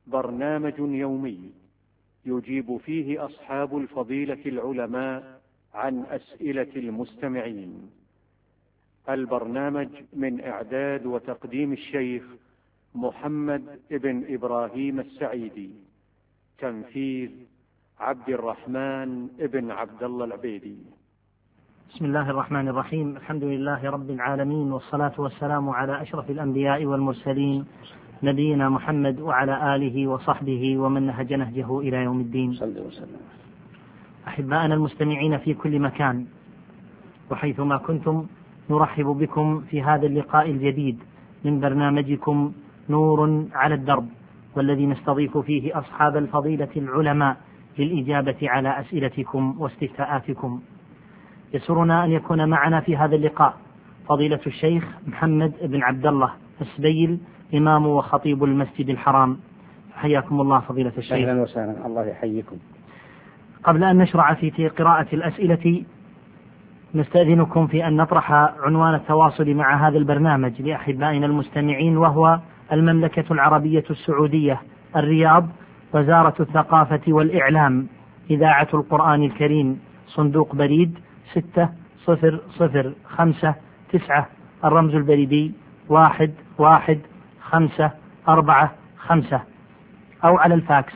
برنامج يومي يجيب فيه أصحاب الفضيلة العلماء عن أسئلة المستمعين. البرنامج من إعداد وتقديم الشيخ محمد ابن إبراهيم السعيدي، تنفيذ عبد الرحمن ابن عبد الله العبيدي. بسم الله الرحمن الرحيم. الحمد لله رب العالمين، والصلاة والسلام على أشرف الأنبياء والمرسلين، نبينا محمد وعلى آله وصحبه ومن نهج نهجه إلى يوم الدين. أحباءنا المستمعين في كل مكان وحيثما كنتم، نرحب بكم في هذا اللقاء الجديد من برنامجكم نور على الدرب، والذي نستضيف فيه أصحاب الفضيلة العلماء للإجابة على أسئلتكم واستفتاءاتكم. يسرنا أن يكون معنا في هذا اللقاء فضيلة الشيخ محمد بن عبد الله السبيل، إمام وخطيب المسجد الحرام. حياكم الله فضيلة الشيخ. أهلا وسهلا، الله يحييكم. قبل أن نشرع في قراءة الأسئلة، نستأذنكم في أن نطرح عنوان التواصل مع هذا البرنامج لأحبائنا المستمعين، وهو المملكة العربية السعودية، الرياض، وزارة الثقافة والإعلام، إذاعة القرآن الكريم، صندوق بريد 6005 الرمز البريدي 11545، أو على الفاكس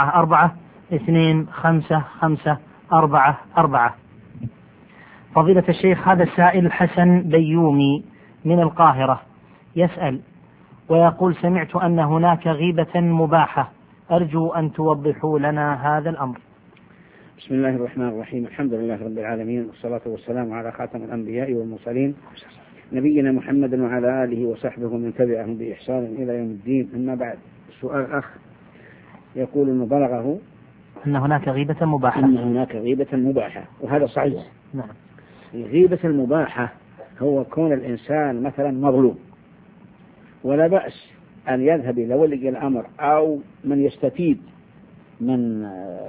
44255544. فضيلة الشيخ، هذا السائل حسن بيومي من القاهرة يسأل ويقول: سمعت أن هناك غيبة مباحة، أرجو أن توضحوا لنا هذا الأمر. بسم الله الرحمن الرحيم، الحمد لله رب العالمين، والصلاة والسلام على خاتم الأنبياء والمرسلين، نبينا محمد وعلى آله وصحبه ومن تبعهم بإحسان إلى يوم الدين. أما بعد، السؤال أخ يقول أنه بلغه أن هناك غيبة مباحة. أن هناك غيبة مباحة، وهذا صحيح. نعم. الغيبة المباحة هو كون الإنسان مثلا مظلوم، ولا بأس أن يذهب إلى ولي الأمر أو من يستفيد من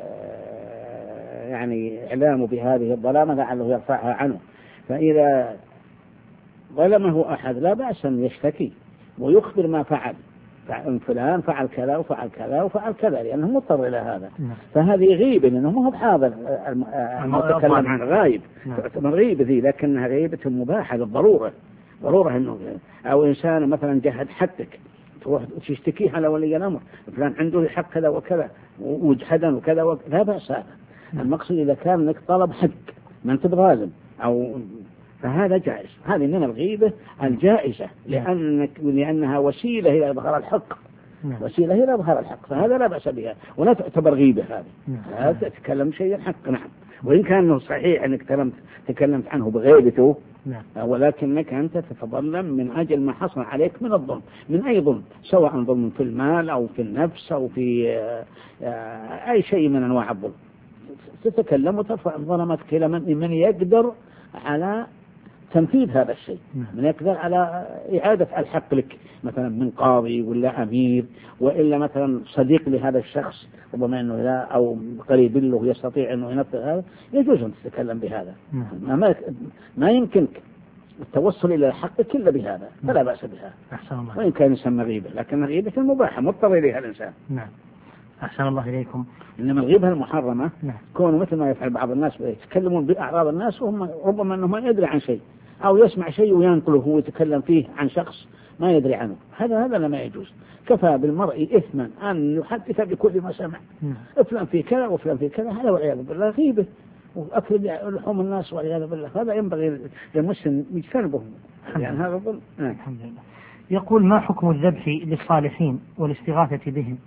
يعني إعلامه بهذه الظلامة لعله يرفعها عنه. فإذا ظلمه أحد لا بأس أن يشتكي ويخبر ما فعل، فلان فعل كذا وفعل كذا وفعل كذا، لأنه مضطر إلى هذا. فهذه غيبة، لأنه ما هو بحاضر المتكلم عن غايب، تعتبر غيبة ذي، لكنها غيبة مباحة للضرورة، ضرورة إنه أو إنسان مثلا جهد حقك تروح تشتكيه على ولي الأمر، فلان عنده حق كذا وكذا وجحدا وكذا لا بأس هذا. المقصود إذا كان لك طلب حق ما أنت بظالم أو فهذا جائز. هذه من الغيبة الجائزة، لأنها وسيلة إلى إظهار الحق، وسيلة إلى إظهار الحق، فهذا لا بأس بها ولا تعتبر غيبة. هذا تتكلم شيء الحق. نعم، وإن كان صحيح أنك تكلمت عنه بغيبته، ولكنك أنت تتظلم من أجل ما حصل عليك من الظلم، من أي ظلم، سواء ظلم في المال أو في النفس أو في أي شيء من أنواع الظلم، تتكلم وترفع ظلمتك إلى من يقدر على تنفيذ هذا الشيء، من يقدر على إعادة الحق لك، مثلا من قاضي ولا أمير، وإلا مثلا صديق لهذا الشخص ربما أنه لا أو قريب له يستطيع أنه ينفذ هذا، يجوز أن تتكلم بهذا. ما يمكنك التوصل إلى الحق إلا بهذا، فلا بأس بها، وإن كان يسمى غيبة، لكن الغيبة المباحة مضطر إليها الإنسان. نعم. أحسن الله إليكم. إنما الغيبة المحرمة كونه مثل ما يفعل بعض الناس يتكلمون بأعراض الناس وهم ربما أنه ما يدري عن شيء، أو يسمع شيء وينقله ويتكلم فيه عن شخص ما يدري عنه، هذا ما يجوز. كفى بالمرء إثما أن يحدث بكل ما سمع، فلان في كذا وفلان في كذا، هذا والعياذ بالله غيبة وأكل لحوم الناس والعياذ بالله، هذا ينبغي للمسلم يجتنبه، يعني هذا ظلم. الحمد لله. يقول: ما حكم الذبح للصالحين والاستغاثة بهم؟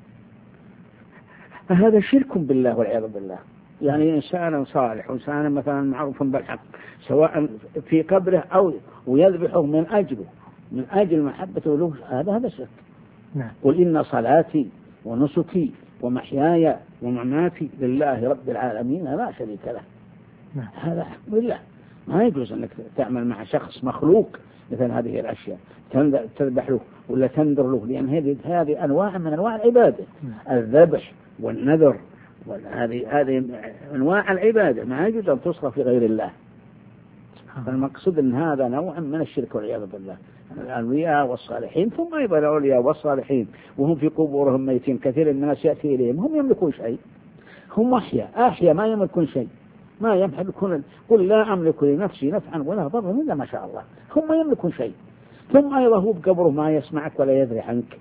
فهذا شرك بالله والعياذ بالله. يعني إنسان صالح وإنسان مثلا معروف بالحق، سواء في قبره أو ويذبحه من أجل محبته له، هذا شرك. قل إن صلاتي ونسكي ومحياي ومماتي لله رب العالمين لا شريك له. هذا حق بالله، ما يجوز أنك تعمل مع شخص مخلوق مثل هذه الأشياء، تذبح له ولا تنذر له، لأن هذه أنواع من أنواع العبادة، الذبح والنذر، هذه أنواع العبادة ما يجوز أن تصرف في غير الله. فالمقصود أن هذا نوع من الشرك والعياذ بالله، الأنبياء والصالحين، ثم أيضا الأولياء والصالحين وهم في قبورهم ميتين، كثير من الناس يأتي إليهم هم يملكون شيء، هم أحياء ما يملكون شيء، ما يملكون. قل لا أملك لنفسي نفعا ولا ضرا إلا ما شاء الله، هم ما يملكون شيء. ثم أيضا هو بقبره ما يسمعك ولا يدري عنك.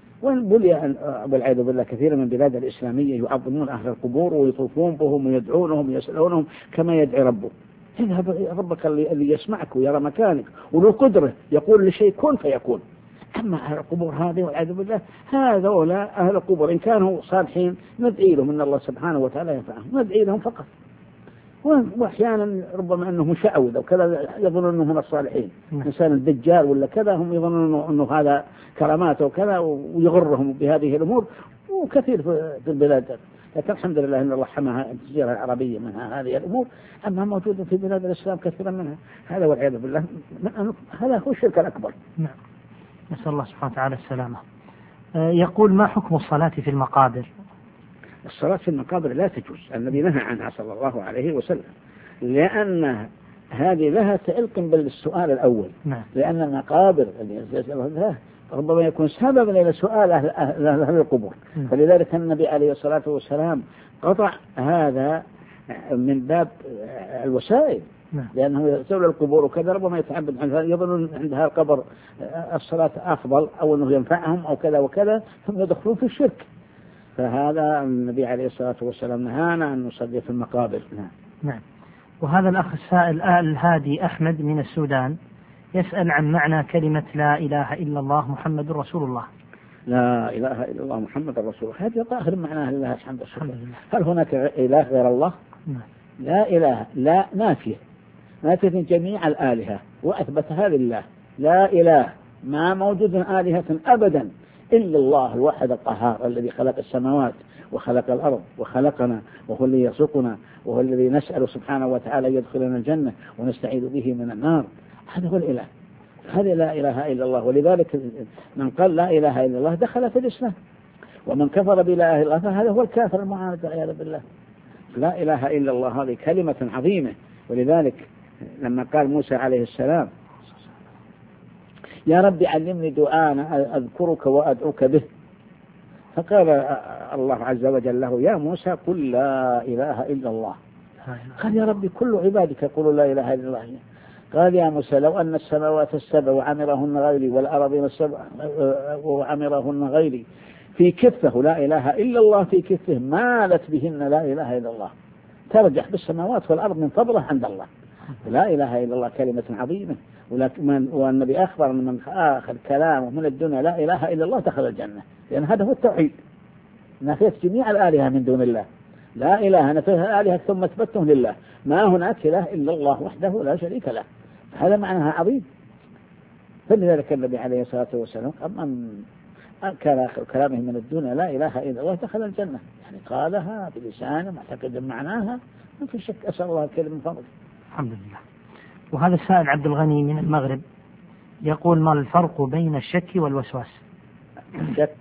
والعياذ بالله كثير من البلاد الإسلامية يعظمون أهل القبور ويطوفون بهم ويدعونهم ويسألونهم كما يدعي ربه. ربك اللي يسمعك ويرى مكانك وله قدرة يقول لشيء كن فيكون. أما أهل القبور هذه والعياذ بالله هذولا أهل القبور إن كانوا صالحين ندعي لهم إن الله سبحانه وتعالى ينفعهم، ندعي لهم فقط. وأحيانا ربما أنه مشعوذ أو كذا يظن أنه من الصالحين، إنسان الدجال ولا كذا، هم يظنون أنه هذا كرامات وكذا ويغرهم بهذه الأمور، وكثير في البلاد. لكن الحمد لله أن الله حماها الجزيرة العربية منها هذه الأمور، أما موجودة في بلاد الإسلام كثيرا منها. هذا والعياذ بالله هذا هو الشرك الأكبر. نعم، نسأل الله سبحانه وتعالى السلامة. يقول ما حكم الصلاة في المقابر؟ الصلاة في المقابر لا تجوز، النبي نهى عنها صلى الله عليه وسلم، لأن هذه لها تعلق بالسؤال الأول. نعم. لأن المقابر ربما يكون سببا إلى سؤال أهل القبور. فلذلك النبي عليه الصلاة والسلام قطع هذا من باب الوسائل. لأنه يسأل القبور وكذا ربما يتعبد عنها، يظن عندها القبر الصلاة أفضل أو أنه ينفعهم أو كذا وكذا، ثم يدخلون في الشرك. فهذا النبي عليه الصلاة والسلام نهانا أن نصلي في المقابر. نعم. وهذا الأخ السائل الهادي أحمد من السودان يسأل عن معنى كلمة لا إله إلا الله محمد رسول الله. لا إله إلا الله محمد رسول الله، هذا ظاهر معناها لله الحمد لله. هل هناك إله غير الله؟ لا إله، لا نافية جميع الآلهة وأثبتها لله. لا إله، ما موجود آلهة أبدا إلا الله الواحد القهار الذي خلق السماوات وخلق الأرض وخلقنا، وهو الذي يرزقنا، وهو الذي نسأل سبحانه وتعالى يدخلنا الجنة ونستعيذ به من النار. هذا هو الإله، هذا لا إله إلا الله. ولذلك من قال لا إله إلا الله دخل في الإسلام، ومن كفر بلا إله إلا الله فهذا هو الكافر المعاند والعياذ بالله. لا إله إلا الله هذه كلمة عظيمة. ولذلك لما قال موسى عليه السلام يا رب علمني دعاء أذكرك وأدعوك به، فقال الله عز وجل له يا موسى قل لا إله إلا الله. قال يا ربي كل عبادك يقولوا لا إله إلا الله. قال يا موسى لو أن السماوات السبع وعمرهن غيري والأرضين السبع وعمرهن غيري في كفه لا إله إلا الله في كفه مالت بهن لا إله إلا الله، ترجح بالسماوات والأرض من فضله عند الله. لا إله إلا الله كلمة عظيمة. والنبي أخبر أن من آخر كلامه من الدنيا لا إله إلا الله دخل الجنة، لأن هذا هو التوحيد، نفيت جميع الآلهة من دون الله. لا إله نفيها الآلهة ثم اثبتهم لله، ما هناك إله إلا الله وحده لا شريك له. هذا معناها عظيم. فلذلك النبي عليه الصلاة والسلام من كان آخر كلامه من الدنيا لا إله إلا الله دخل الجنة، يعني قالها بلسانه معتقد معناها ما في شك. أسأل الله الكلمة من فضله. الحمد لله. وهذا السائل عبد الغني من المغرب يقول ما الفرق بين الشك والوسواس؟ الشك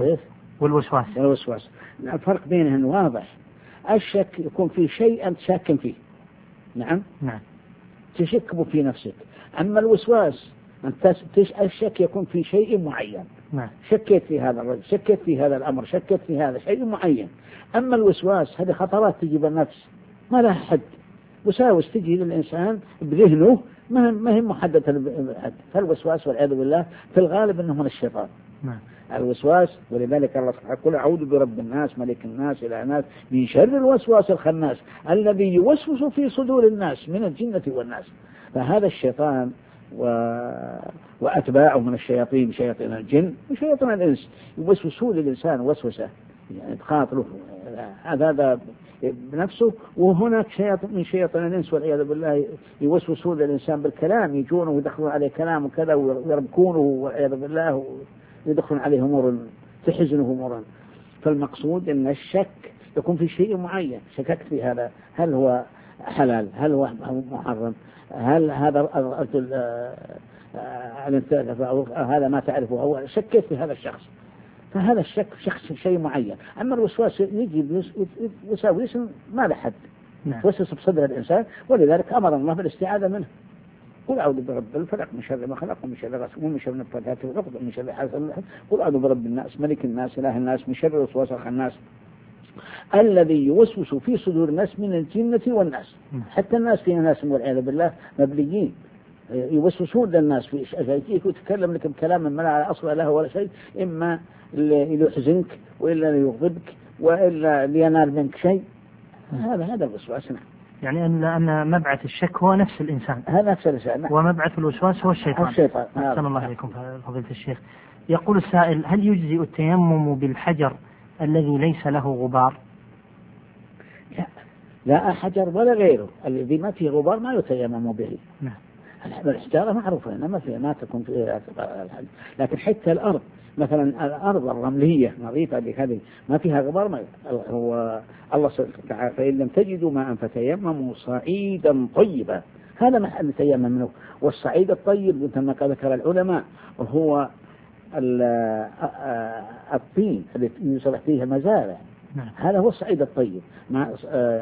والوسواس. الفرق بينهم واضح. الشك يكون في شيء أنت شاك فيه، نعم تشك في نفسك. أما الوسواس الشك يكون في شيء معين، شكيت في هذا الرجل، شكيت في هذا الأمر، شكيت في هذا شيء معين. أما الوسواس هذه خطرات تجي بالنفس ما لها حد، وساوس تجي للإنسان بذهنه ما هي محددة بالحد. فالوسواس والعياذ بالله في الغالب أنه من الشيطان. الوسواس. ولذلك الله سبحانه يقول أعوذ برب الناس ملك الناس إله الناس من شر الوسواس الخناس الذي يوسوس في صدور الناس من الجنة والناس. فهذا الشيطان وأتباعه من الشياطين، شياطين الجن وشياطين الإنس، يوسوسون للإنسان وسوسة يعني تخاطره هذا بنفسه. وهناك شياطين من شياطين الإنس والعياذ بالله يوسوسون للإنسان بالكلام، يجونه ويدخلون عليه كلام وكذا ويربكونه والعياذ بالله ويدخلون عليه أمور تحزنه أمورا. فالمقصود أن الشك يكون في شيء معين، شككت في هذا هل هو حلال، هل هو محرم، هل هذا الرجل هذا ما تعرفه، أو شكيت في هذا الشخص. فهذا الشك شخص شيء معين. أما الوسواس يجي وساوس ما له حد، وسوس بصدر الإنسان، ولذلك أمر الله بالاستعاذة منه. قل أعوذ برب الفلق من شر ما خلق ومن شر غاسق ومن شر النفاثات في العقد ومن شر حاسد. قل أعوذ برب الناس ملك الناس إله الناس من شر الوسواس الخناس الذي يوسوس في صدور الناس من الجنة والناس. حتى الناس فيها ناس والعياذ بالله مبليين يوسوسون للناس في شيء يتكلم لك بكلام ما لا أصل له ولا شيء، إما ليحزنك وإلا ليغضبك وإلا لينال منك شيء. هذا الوسواس. نعم. يعني أن مبعث الشك هو نفس الإنسان. هذا نفس الإنسان. ومبعث الوسواس هو الشيطان. أحسن الله عليكم فضيلة الشيخ. يقول السائل: هل يجزئ التيمم بالحجر الذي ليس له غبار؟ لا حجر ولا غيره الذي ما فيه غبار ما يتيمم به. نعم. الحجارة معروفة ما تكون فيها، لكن حتى الأرض مثلا الأرض الرملية نظيفة هذه ما فيها غبار، ما هو الله تعالى فإن لم تجدوا ماء فتيمموا صعيدا طيبا، هذا محل التيمم منه. والصعيد الطيب كما ذكر العلماء هو الطين الذي يصلح فيه المزارع. هذا هو الصعيد الطيب ما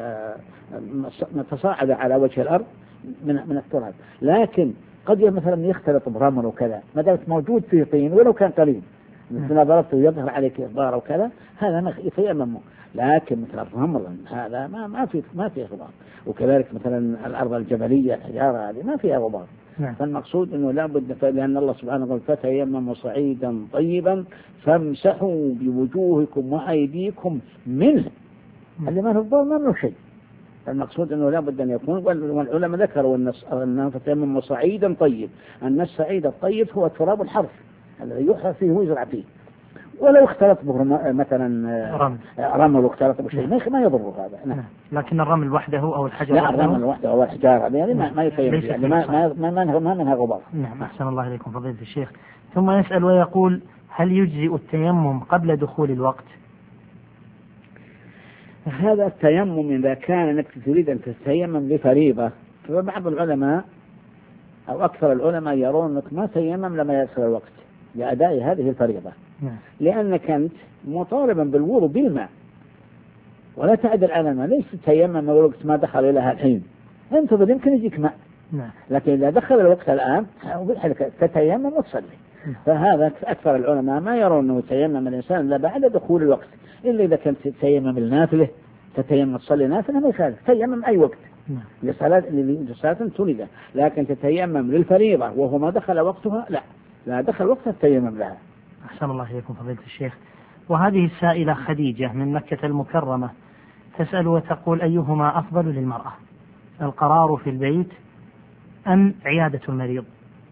تصاعد على وجه الأرض من التراب. لكن قد مثلا يختلط برمل وكذا، ما دامت موجود فيه طين ولو كان قليل مثل ما ضربته يظهر عليك إخبار وكذا، هذا يتيمم. لكن مثل الرمل هذا ما فيه غبار. وكذلك مثلا الأرض الجبلية الحجارة هذه ما فيها غبار. فالمقصود أنه لا بد، لأن الله سبحانه وتعالى فتيمموا صعيدا طيبا فامسحوا بوجوهكم وأيديكم منه، اللي ما في الضوء ما له شيء. المقصود أنه لا بد أن يكون، والعلماء ذكروا أن فتيمموا صعيدا طيب، أن الصعيد الطيب هو تراب الحرث الذي يحرث فيه ويزرع فيه، ولو اختلط به مثلا رمل واختلط بشيء ما يضر هذا. نعم. لكن الرمل وحده أو الحجر لا الرمل وحده أو الحجار هذه ما يتيمم، يعني ما منها غبار. نعم. أحسن الله إليكم فضيلة الشيخ. ثم يسأل ويقول: هل يجزئ التيمم قبل دخول الوقت؟ هذا التيمم إذا كان أنك تريد أن تتيمم لفريضة، فبعض العلماء أو أكثر العلماء يرون أنك ما تيمم لما يدخل الوقت لأداء هذه الفريضة. لأنك أنت مطالبا بالوضوء بالماء ولا تعدل على الماء، ليس تتيمم الوقت ما دخل إلى الحين، انتظر يمكن يجيك ماء. لكن إذا دخل الوقت الآن تتيمم وتصلي. فهذا أكثر العلماء ما يرون أنه يتيمم الإنسان إلا بعد دخول الوقت، إلا إذا كنت تتيمم النافلة تتيمم تصلي نافلة ما يخالف، تيمم أي وقت لصلاة تريده. لكن تتيمم للفريضة وهو ما دخل وقتها لا دخل وقتها التيمم لها. أحسن الله إليكم فضيلة الشيخ. وهذه السائلة خديجة من مكة المكرمة تسأل وتقول: أيهما أفضل للمرأة، القرار في البيت أم عيادة المريض؟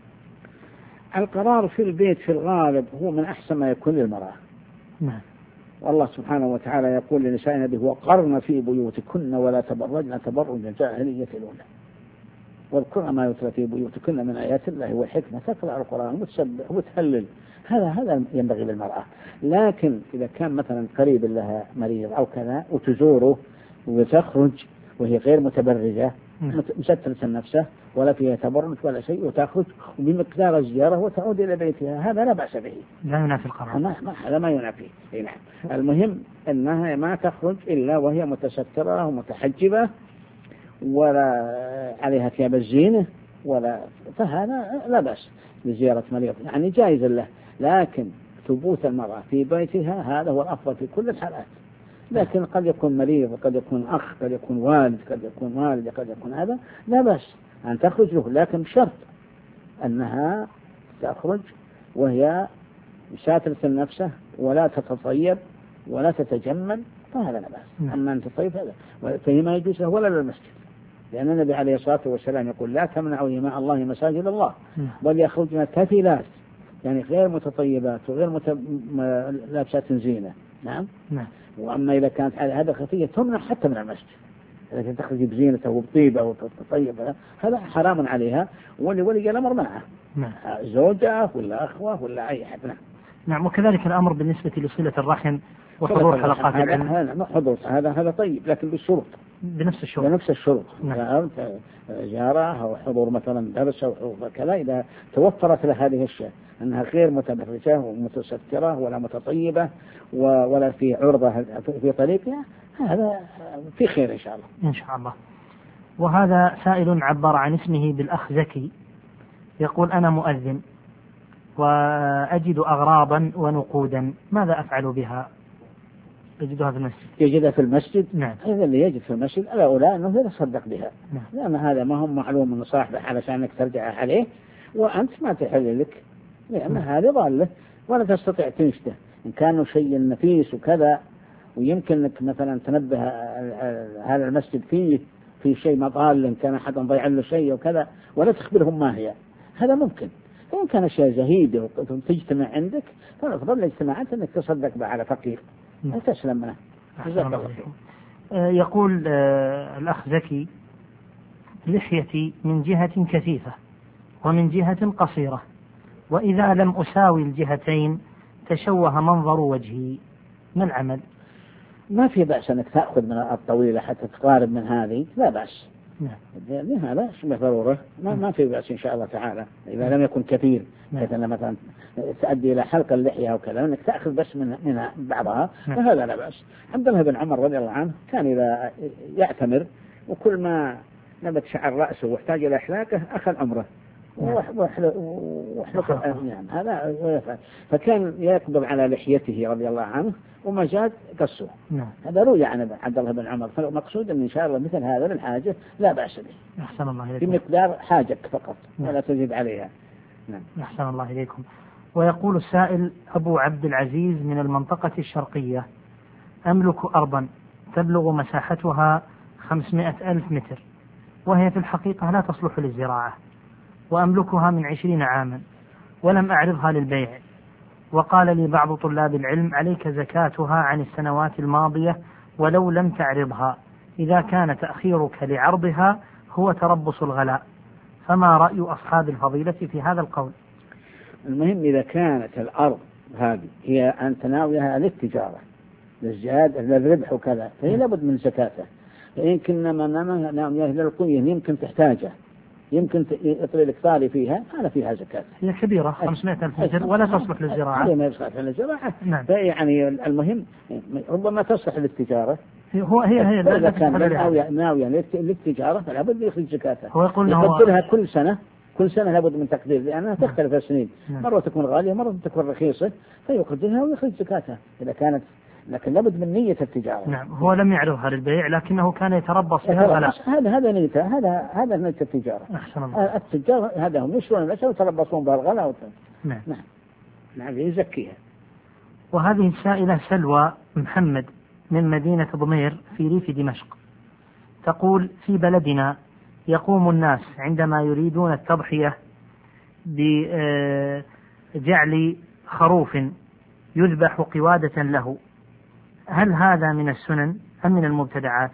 القرار في البيت في الغالب هو من أحسن ما يكون للمرأة. نعم. والله سبحانه وتعالى يقول لنسائنا به: وقرن في بيوتكن ولا تبرجن تبرج الجاهلية الأولى واذكرن ما يتلى في بيوتكن من آيات الله والحكمة، تقرأ القرآن وتسبح وتهلل، هذا ينبغي للمرأة. لكن إذا كان مثلا قريب لها مريض أو كذا وتزوره وتخرج وهي غير متبرجة مسترة نفسه ولا فيها تبرج ولا شيء، وتخرج وبمقدار الزيارة وتعود إلى بيتها، هذا لا بأس به، لا ينافي القرار. هذا ما ينافي. نعم. المهم أنها ما تخرج إلا وهي متسترة ومتحجبة ولا عليها ثياب الزينة فهذا لا بأس بزيارة مريض، يعني جائز له. لكن ثبوت المرأة في بيتها هذا هو الأفضل في كل الحالات. لكن قد يكون مريض وقد يكون أخ قد يكون والد قد يكون والد قد يكون هذا، لا بأس أن تخرج له، لكن بشرط أنها تخرج وهي ساترة نفسه ولا تتطيب ولا تتجمل، فهذا لا بأس. أما أن تطيب هذا فهي ما يجوز له ولا للمسجد، لأن النبي عليه الصلاة والسلام يقول: لا تمنعوا إماء الله مساجد الله بل يخرجن كفلات، يعني غير متطيبات وغير لابسات زينة. نعم. وأما إذا كانت هذا خفية تمنع حتى من المسجد، إذا تخرج بزينته وبطيبة وتطيبها هذا حرام عليها، ولي الأمر معه زوجة ولا أخوة ولا أي أحد. نعم. وكذلك الأمر بالنسبة لصلة الرحم وحضور حلقات العلم. حضور هذا طيب، لكن بالشروط، بنفس الشروط. جارة أو حضور مثلا درس أو كذا، إذا توفرت له هذه الأشياء أنها غير متبرجة ومتسترة ولا متطيبة ولا في عرضة في طريقها، هذا في خير إن شاء الله. إن شاء الله. وهذا سائل عبر عن اسمه بالأخ زكي، يقول أنا مؤذن وأجد أغراضا ونقودا، ماذا أفعل بها؟ يجدها في المسجد. يجدها في المسجد؟ نعم. إذا اللي يجد في المسجد الأولى أنه يتصدق بها. نعم. لأن هذا ما هم معلوم من صاحبه علشان أنك ترجع عليه، وأنت ما تحل لك، لأن هذه ضالة ولا تستطيع تنشده. إن كانوا شيء نفيس وكذا ويمكن أنك مثلا تنبه هذا المسجد فيه في شيء مضال، إن كان أحد ضيع له شيء وكذا ولا تخبرهم ما هي، هذا ممكن. فإن كان شيء زهيد وتجتمع عندك فالأفضل الاجتماعات أنك تصدق به على فقير وتسلم منه. يقول الأخ زكي: لحيتي من جهة كثيفة ومن جهة قصيرة، وإذا لم أساوي الجهتين تشوه منظر وجهي، ما العمل؟ ما في بأس أنك تأخذ من الطويلة حتى تقارب من هذه، لا بأس. نعم. هذا شبه ضرورة، ما في بأس إن شاء الله تعالى إذا لم يكن كثير. مثلا مثلا تؤدي إلى حلق اللحية وكذا، أنك تأخذ بس من بعضها، فهذا لا بأس. عبد الله بن عمر رضي الله عنه كان إذا يعتمر وكل ما نبت شعر رأسه واحتاج إلى إحلاقه أخذ عمره وحلق يعني هذا ويفعل. فكان يقبض على لحيته رضي الله عنه وما زاد قصه. هذا روي عن عبد الله بن عمر. فالمقصود أن إن شاء الله مثل هذا للحاجة لا بأس به. أحسن الله إليكم. في مقدار حاجك فقط ولا تزيد عليها. نعم. أحسن الله إليكم. ويقول السائل: أبو عبد العزيز من المنطقة الشرقية، أملك أرضا تبلغ مساحتها 500,000 متر، وهي في الحقيقة لا تصلح للزراعة، وأملكها من 20 عاما ولم أعرضها للبيع، وقال لي بعض طلاب العلم: عليك زكاتها عن السنوات الماضية ولو لم تعرضها، إذا كان تأخيرك لعرضها هو تربص الغلاء، فما رأي أصحاب الفضيلة في هذا القول؟ المهم إذا كانت الأرض هذه هي أن تناولها للتجارة للزيادة للربح وكذا فهي لابد من زكاته. فيمكن للقوية يمكن تحتاجه، يمكن يطلع إكثاري فيها، هذا فيها زكاة. هي كبيرة 500,000 متر ولا تصلح للزراعة. هذه ما يصلح للزراعة. نعم. يعني المهم ربما تصلح للتجارة. هي إذا كان ناوية للتجارة فلا بد يخرج زكاتها. هو يقول يقدرها كل سنة لابد من تقدير، لأنها تختلف السنين. مرة تكون غالية مرة تكون رخيصة، فيقدرها ويخرج زكاتها إذا كانت، لكن لابد من نية التجارة. نعم. هو لم يعرضها للبيع لكنه كان يتربص بها الغلاء. هذا نيته، هذا نية التجارة. أحسن الله. التجار هذا هم يشترون الأشياء ويتربصون بها الغلاء. نعم. نعم يزكيها. وهذه السائلة سلوى محمد من مدينة ضمير في ريف دمشق، تقول: في بلدنا يقوم الناس عندما يريدون التضحية بجعل خروف يذبح قوادة له، هل هذا من السنن أم من المبتدعات؟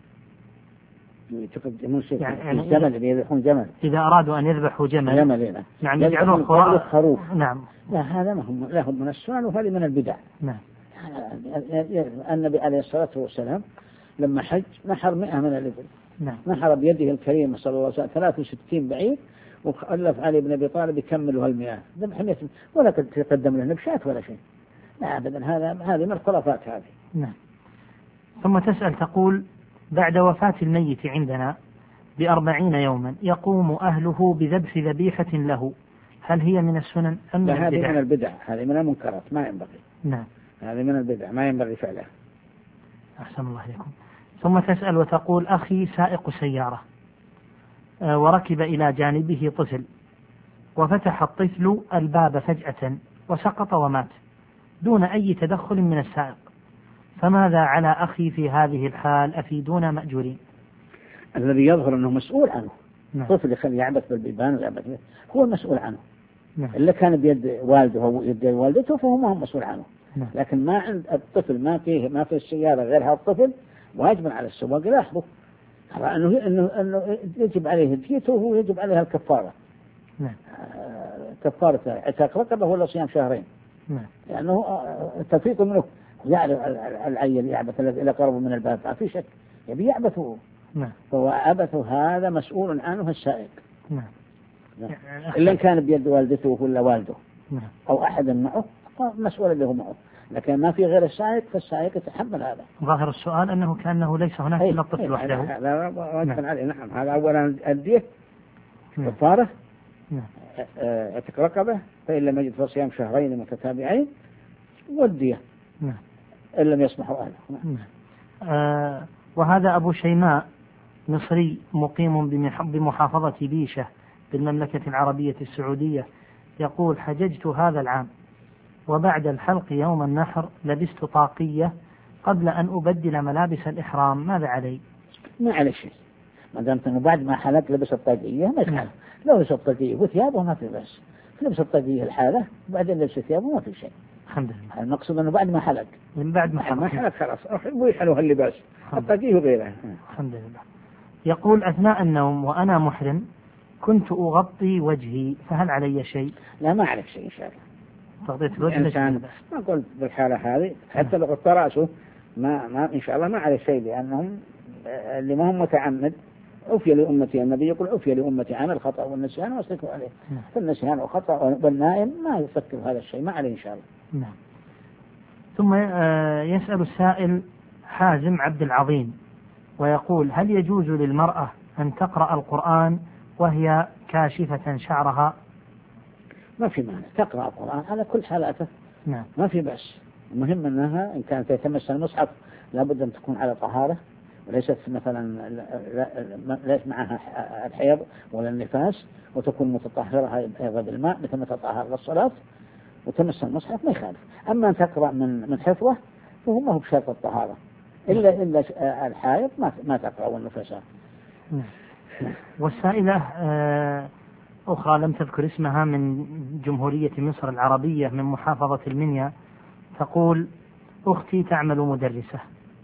يعني الجمل يذبحون جمل، إذا أرادوا أن يذبحوا جمل يعني يجعلون خروف. نعم. لا هذا لهم من السنن وهذه من البدع. نعم. النبي عليه الصلاة والسلام لما حج نحر 100 من الإبل. نعم. نحر بيده الكريمة صلى الله عليه وسلم 63 بعير، وألف علي بن أبي طالب يكملوا هالمئة ذبح 100 ولا تقدم له نبشات ولا شيء. لا أبدا، هذه من الخرافات هذه. نعم. ثم تسأل تقول: بعد وفاة الميت عندنا ب40 يوما يقوم أهله بذبح ذبيحة له، هل هي من السنن أم من البدع؟ هذه من البدع، هذه من المنكرات ما ينبغي. نعم. هذه من البدع ما ينبغي فعلها. أحسن الله إليكم. ثم تسأل وتقول: أخي سائق سيارة وركب إلى جانبه طفل، وفتح الطفل الباب فجأة وسقط ومات دون أي تدخل من السائق، فماذا على أخي في هذه الحال؟ أفيدونا مأجورين. الذي يظهر أنه مسؤول عنه. نعم. طفل يخلي يعبث بالبيبان ويعبث هو المسؤول عنه. نعم. اللي كان بيد والده أو يد والدته فهو ما هو مسؤول عنه. نعم. لكن ما عند الطفل ما في السيارة غير هذا الطفل، واجب على السواق يلاحظه أنه يجب عليه ديته ويجب عليها الكفارة. نعم. كفارة عتاق رقبة ولا صيام شهرين. نعم. لأنه تفريط منه يعرف العيل يعبث إلى قرب من الباب ما في شك يبي يعبثه. نعم. فهو عبثه هذا مسؤول عنه السائق. نعم. إلا كان بيد والدته ولا والده. نعم. أو أحد معه مسؤول اللي هو معه، لكن ما في غير السائق فالسائق يتحمل هذا. ظاهر السؤال أنه كأنه ليس هناك إلا الطفل وحده. هذا واجب عليه. نعم. هذا أولا الدية كفارة اعتق رقبة، فإن لم يجد فصيام شهرين متتابعين، والدية إن لم يسمحوا أهله. وهذا أبو شيماء مصري مقيم بمحافظة بيشة بالمملكة العربية السعودية، يقول: حججت هذا العام، وبعد الحلق يوم النحر لبست طاقية قبل أن أبدل ملابس الإحرام، ماذا علي؟ ما عليه شيء، ما دامت أنه بعد ما حلق لبس الطاقية ما يخالف. لو لبس الطاقية وثيابه ما في بأس، لبس الطاقية الحالة وبعدين لبس ثيابه ما في شيء. الحمد لله. المقصود أنه بعد ما حلق، من بعد ما حلق خلاص ويحلوها اللباس الطاقية وغيرها. الحمد لله. يقول: أثناء النوم وأنا محرم كنت أغطي وجهي، فهل علي شيء؟ لا، ما عليك شيء إن شاء الله. تغطية الوجه ما قلت بالحالة هذه حتى لو غطى رأسه ما إن شاء الله ما عليه شيء، لأنهم اللي ما هم متعمد عفي لأمتي، النبي يقول عفي لأمتي عن الخطأ والنسيان واستكوا عليه. فالنسيان والخطأ والنائم ما يفكر هذا الشيء، ما عليه إن شاء الله. نعم. ثم يسأل السائل حازم عبد العظيم ويقول: هل يجوز للمرأة أن تقرأ القرآن وهي كاشفة شعرها؟ ما في مانع، تقرأ القرآن على كل حالاته. نعم. ما في بأس، المهم أنها إن كانت تتمس المصحف لابد أن تكون على طهارة، وليست مثلا ليس معها الحيض ولا النفاس، وتكون متطهرة أيضا بالماء مثل ما تطهر للصلاة، وتمس المصحف ما يخالف. أما أن تقرأ من حفظه فهو ما هو بشرط الطهارة، إلا الحائض ما تقرأ والنفساء. والسائلة أخرى لم تذكر اسمها من جمهورية مصر العربية من محافظة المنيا، تقول: أختي تعمل مدرسة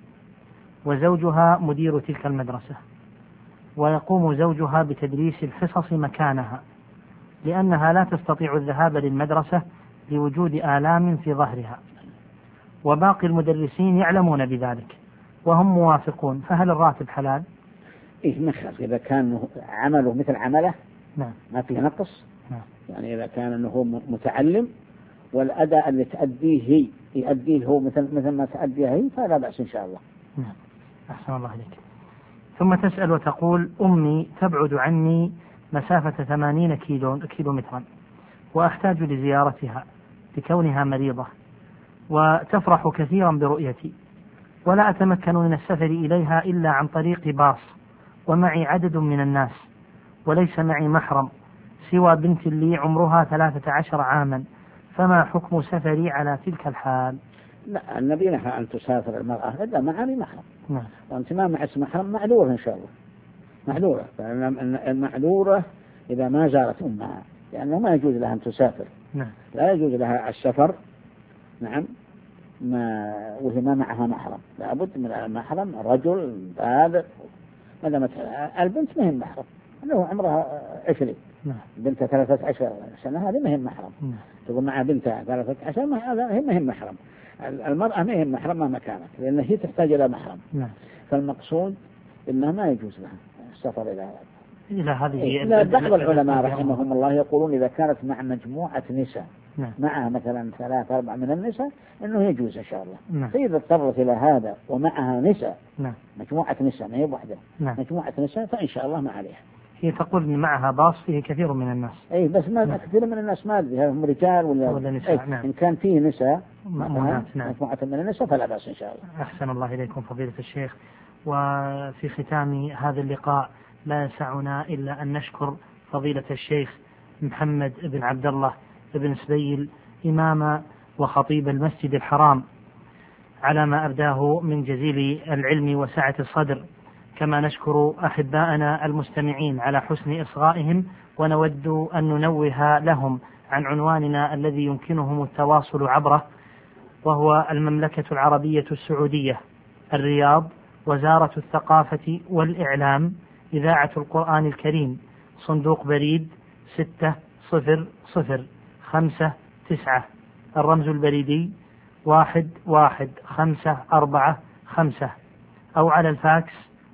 وزوجها مدير تلك المدرسة، ويقوم زوجها بتدريس الحصص مكانها لأنها لا تستطيع الذهاب للمدرسة لوجود آلام في ظهرها، وباقي المدرسين يعلمون بذلك وهم موافقون، فهل الراتب حلال؟ إيه مخالف إذا كان عمله مثل عمله. نعم. ما فيه نقص. نعم. يعني إذا كان أنه متعلم والأداء اللي تأديه يؤديه هو مثل ما تأديه هي، فلا بأس إن شاء الله. نعم. أحسن الله عليك. ثم تسأل وتقول: أمي تبعد عني مسافة 80 كيلومترا، وأحتاج لزيارتها لكونها مريضة، وتفرح كثيرا برؤيتي، ولا أتمكن من السفر إليها إلا عن طريق باص، ومعي عدد من الناس، وليس معي محرم سوى بنت لي عمرها 13 عاما، فما حكم سفري على تلك الحال؟ لا، النبي نهى أن تسافر المرأة إلا مع محرم. نعم. وأنت ما معك محرم معذورة إن شاء الله، معذورة. فإن المعذورة إذا ما زارت أمها، لأنه ما يجوز لها أن تسافر. نعم. لا يجوز لها السفر. نعم. وهي ما معها محرم، لابد من المحرم رجل بالغ. ما دامت البنت ما هي محرم، له عمرها 20. نعم. بنت 13 سنة هذه ما هي محرم. نعم. تقول مع بنتها 13 هي ما هي محرم. المرأة ما هي محرم مهما كانت، لأن هي تحتاج إلى محرم. نعم. فالمقصود إنها ما يجوز لها السفر إلى هذه. بعض العلماء رحمهم الله يقولون إذا كانت مع مجموعة نساء، نعم. معها مثلا 3-4 من النساء إنه يجوز إن شاء الله. نعم. فإذا اضطرت إلى هذا ومعها نساء، نعم. مجموعة نساء ما هي وحدة، نعم. مجموعة نساء، فإن شاء الله ما عليها. هي تقول إن معها باص فيه كثير من الناس. أي بس ما نعم. كثير من الناس ما أدري هم رجال ولا نساء. نعم. إن كان فيه نساء مأمونات. نعم. مجموعة من النساء فلا بأس إن شاء الله. أحسن الله إليكم فضيلة الشيخ. وفي ختام هذا اللقاء لا يسعنا إلا أن نشكر فضيلة الشيخ محمد بن عبد الله بن سبيل إمام وخطيب المسجد الحرام على ما أبداه من جزيل العلم وسعة الصدر، كما نشكر أحباءنا المستمعين على حسن إصغائهم، ونود أن ننوه لهم عن عنواننا الذي يمكنهم التواصل عبره، وهو المملكة العربية السعودية، الرياض، وزارة الثقافة والإعلام، إذاعة القرآن الكريم، صندوق بريد 60059، الرمز البريدي 11545، أو على الفاكس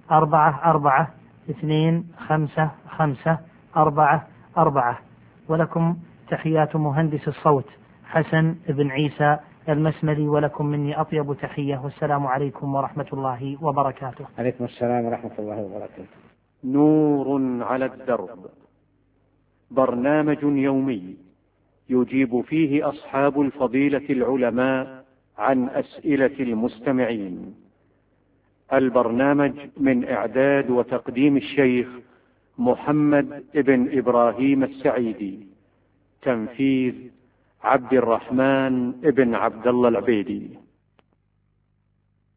44255544. ولكم تحيات مهندس الصوت حسن بن عيسى المسملي، ولكم مني أطيب تحية، والسلام عليكم ورحمة الله وبركاته. عليكم السلام ورحمة الله وبركاته. نور على الدرب، برنامج يومي يجيب فيه أصحاب الفضيلة العلماء عن أسئلة المستمعين. البرنامج من إعداد وتقديم الشيخ محمد بن إبراهيم السعيدي. تنفيذ عبد الرحمن بن عبد الله العبيدي.